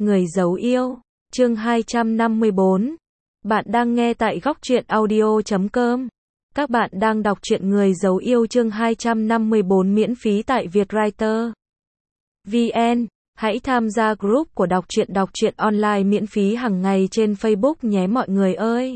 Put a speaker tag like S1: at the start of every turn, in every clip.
S1: Người dấu yêu, chương 254. Bạn đang nghe tại góc truyện audio.com. Các bạn đang đọc truyện Người dấu yêu chương 254 miễn phí tại Vietwriter VN. Hãy tham gia group của đọc truyện online miễn phí hàng ngày trên Facebook nhé mọi người ơi.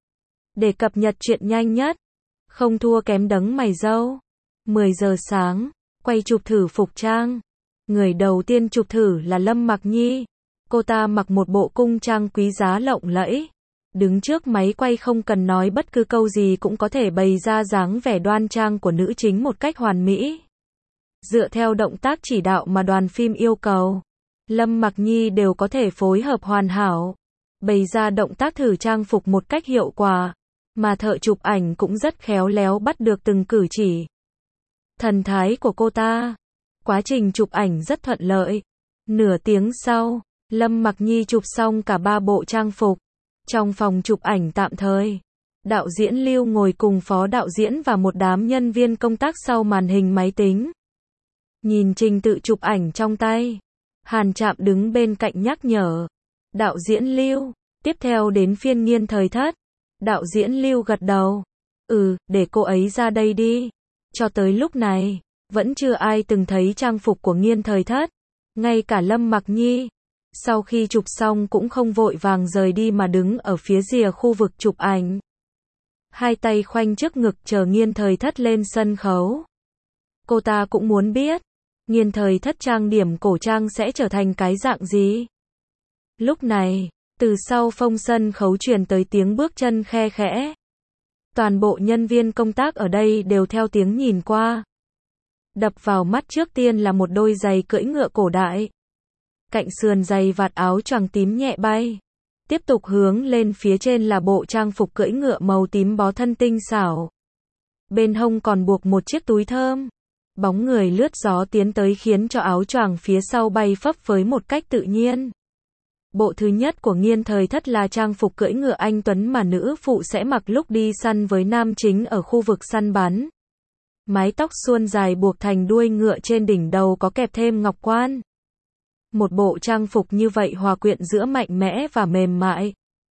S1: Để cập nhật truyện nhanh nhất, không thua kém đấng mày râu. 10 giờ sáng, quay chụp thử phục trang. Người đầu tiên chụp thử là Lâm Mặc Nhi. Cô ta mặc một bộ cung trang quý giá lộng lẫy. Đứng trước máy quay không cần nói bất cứ câu gì cũng có thể bày ra dáng vẻ đoan trang của nữ chính một cách hoàn mỹ. Dựa theo động tác chỉ đạo mà đoàn phim yêu cầu, Lâm Mặc Nhi đều có thể phối hợp hoàn hảo, bày ra động tác thử trang phục một cách hiệu quả, mà thợ chụp ảnh cũng rất khéo léo bắt được từng cử chỉ, thần thái của cô ta. Quá trình chụp ảnh rất thuận lợi. Nửa tiếng sau, Lâm Mặc Nhi chụp xong cả 3 bộ trang phục. Trong phòng chụp ảnh tạm thời, đạo diễn Lưu ngồi cùng phó đạo diễn và một đám nhân viên công tác sau màn hình máy tính. Nhìn trình tự chụp ảnh trong tay, Hàn Trạm đứng bên cạnh nhắc nhở. Đạo diễn Lưu, tiếp theo đến phiên Nghiên Thời Thất. Đạo diễn Lưu gật đầu. Để cô ấy ra đây đi. Cho tới lúc này, vẫn chưa ai từng thấy trang phục của Nghiên Thời Thất. Ngay cả Lâm Mặc Nhi, sau khi chụp xong cũng không vội vàng rời đi mà đứng ở phía rìa khu vực chụp ảnh. Hai tay khoanh trước ngực chờ Nghiên Thời Thất lên sân khấu. Cô ta cũng muốn biết, Nghiên Thời Thất trang điểm cổ trang sẽ trở thành cái dạng gì. Lúc này, từ sau phông sân khấu truyền tới tiếng bước chân khe khẽ. Toàn bộ nhân viên công tác ở đây đều theo tiếng nhìn qua. Đập vào mắt trước tiên là một đôi giày cưỡi ngựa cổ đại. Cạnh sườn giày vạt áo choàng tím nhẹ bay. Tiếp tục hướng lên phía trên là bộ trang phục cưỡi ngựa màu tím bó thân tinh xảo. Bên hông còn buộc một chiếc túi thơm. Bóng người lướt gió tiến tới khiến cho áo choàng phía sau bay phấp phới một cách tự nhiên. Bộ thứ nhất của Nghiên Thời Thất là trang phục cưỡi ngựa anh tuấn mà nữ phụ sẽ mặc lúc đi săn với nam chính ở khu vực săn bắn. Mái tóc suôn dài buộc thành đuôi ngựa, trên đỉnh đầu có kẹp thêm ngọc quan. Một bộ trang phục như vậy hòa quyện giữa mạnh mẽ và mềm mại.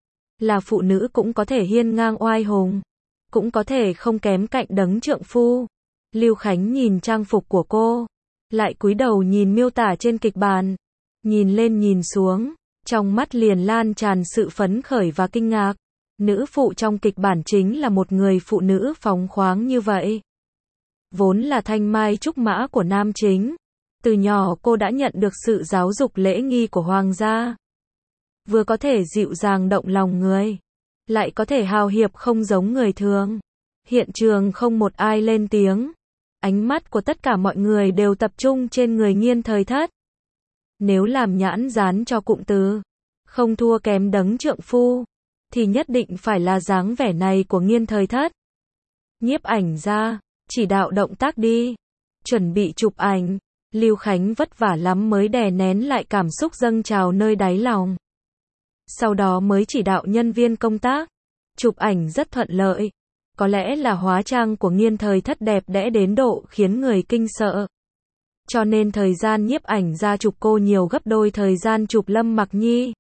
S1: Là phụ nữ cũng có thể hiên ngang oai hùng, cũng có thể không kém cạnh đấng trượng phu. Lưu Khánh nhìn trang phục của cô, lại cúi đầu nhìn miêu tả trên kịch bản. Nhìn lên nhìn xuống, trong mắt liền lan tràn sự phấn khởi và kinh ngạc. Nữ phụ trong kịch bản chính là một người phụ nữ phóng khoáng như vậy. Vốn là thanh mai trúc mã của nam chính. Từ nhỏ cô đã nhận được sự giáo dục lễ nghi của hoàng gia. Vừa có thể dịu dàng động lòng người, lại có thể hào hiệp không giống người thường. Hiện trường không một ai lên tiếng. Ánh mắt của tất cả mọi người đều tập trung trên người Nghiên Thời Thất. Nếu làm nhãn dán cho cụm từ không thua kém đấng trượng phu, thì nhất định phải là dáng vẻ này của Nghiên Thời Thất. Nhiếp ảnh ra, chỉ đạo động tác đi. Chuẩn bị chụp ảnh. Lưu Khánh vất vả lắm mới đè nén lại cảm xúc dâng trào nơi đáy lòng. Sau đó mới chỉ đạo nhân viên công tác. Chụp ảnh rất thuận lợi. Có lẽ là hóa trang của Nghiên Thời Thất đẹp đẽ đến độ khiến người kinh sợ. Cho nên thời gian nhiếp ảnh ra chụp cô nhiều gấp đôi thời gian chụp Lâm Mặc Nhi.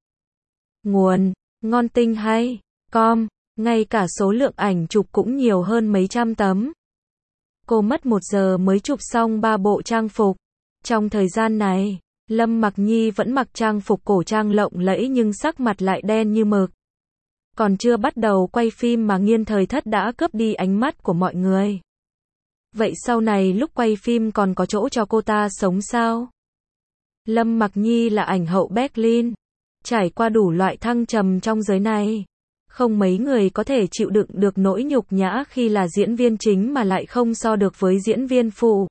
S1: Nguồn: Ngon Tinh hay com. Ngay cả số lượng ảnh chụp cũng nhiều hơn mấy trăm tấm. Cô mất 1 giờ mới chụp xong 3 bộ trang phục. Trong thời gian này, Lâm Mặc Nhi vẫn mặc trang phục cổ trang lộng lẫy nhưng sắc mặt lại đen như mực. Còn chưa bắt đầu quay phim mà Nghiên Thời Thất đã cướp đi ánh mắt của mọi người. Vậy sau này lúc quay phim còn có chỗ cho cô ta sống sao? Lâm Mặc Nhi là ảnh hậu Berlin, trải qua đủ loại thăng trầm trong giới này. Không mấy người có thể chịu đựng được nỗi nhục nhã khi là diễn viên chính mà lại không so được với diễn viên phụ.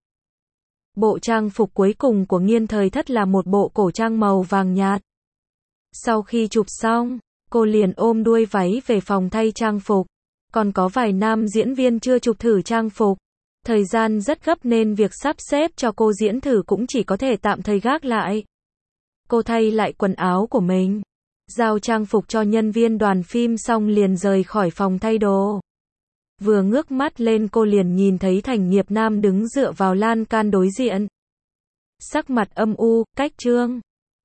S1: Bộ trang phục cuối cùng của Nghiên Thời Thất là một bộ cổ trang màu vàng nhạt. Sau khi chụp xong, cô liền ôm đuôi váy về phòng thay trang phục. Còn có vài nam diễn viên chưa chụp thử trang phục. Thời gian rất gấp nên việc sắp xếp cho cô diễn thử cũng chỉ có thể tạm thời gác lại. Cô thay lại quần áo của mình, giao trang phục cho nhân viên đoàn phim xong liền rời khỏi phòng thay đồ. Vừa ngước mắt lên cô liền nhìn thấy Thành Nghiệp Nam đứng dựa vào lan can đối diện. Sắc mặt âm u, cách Trương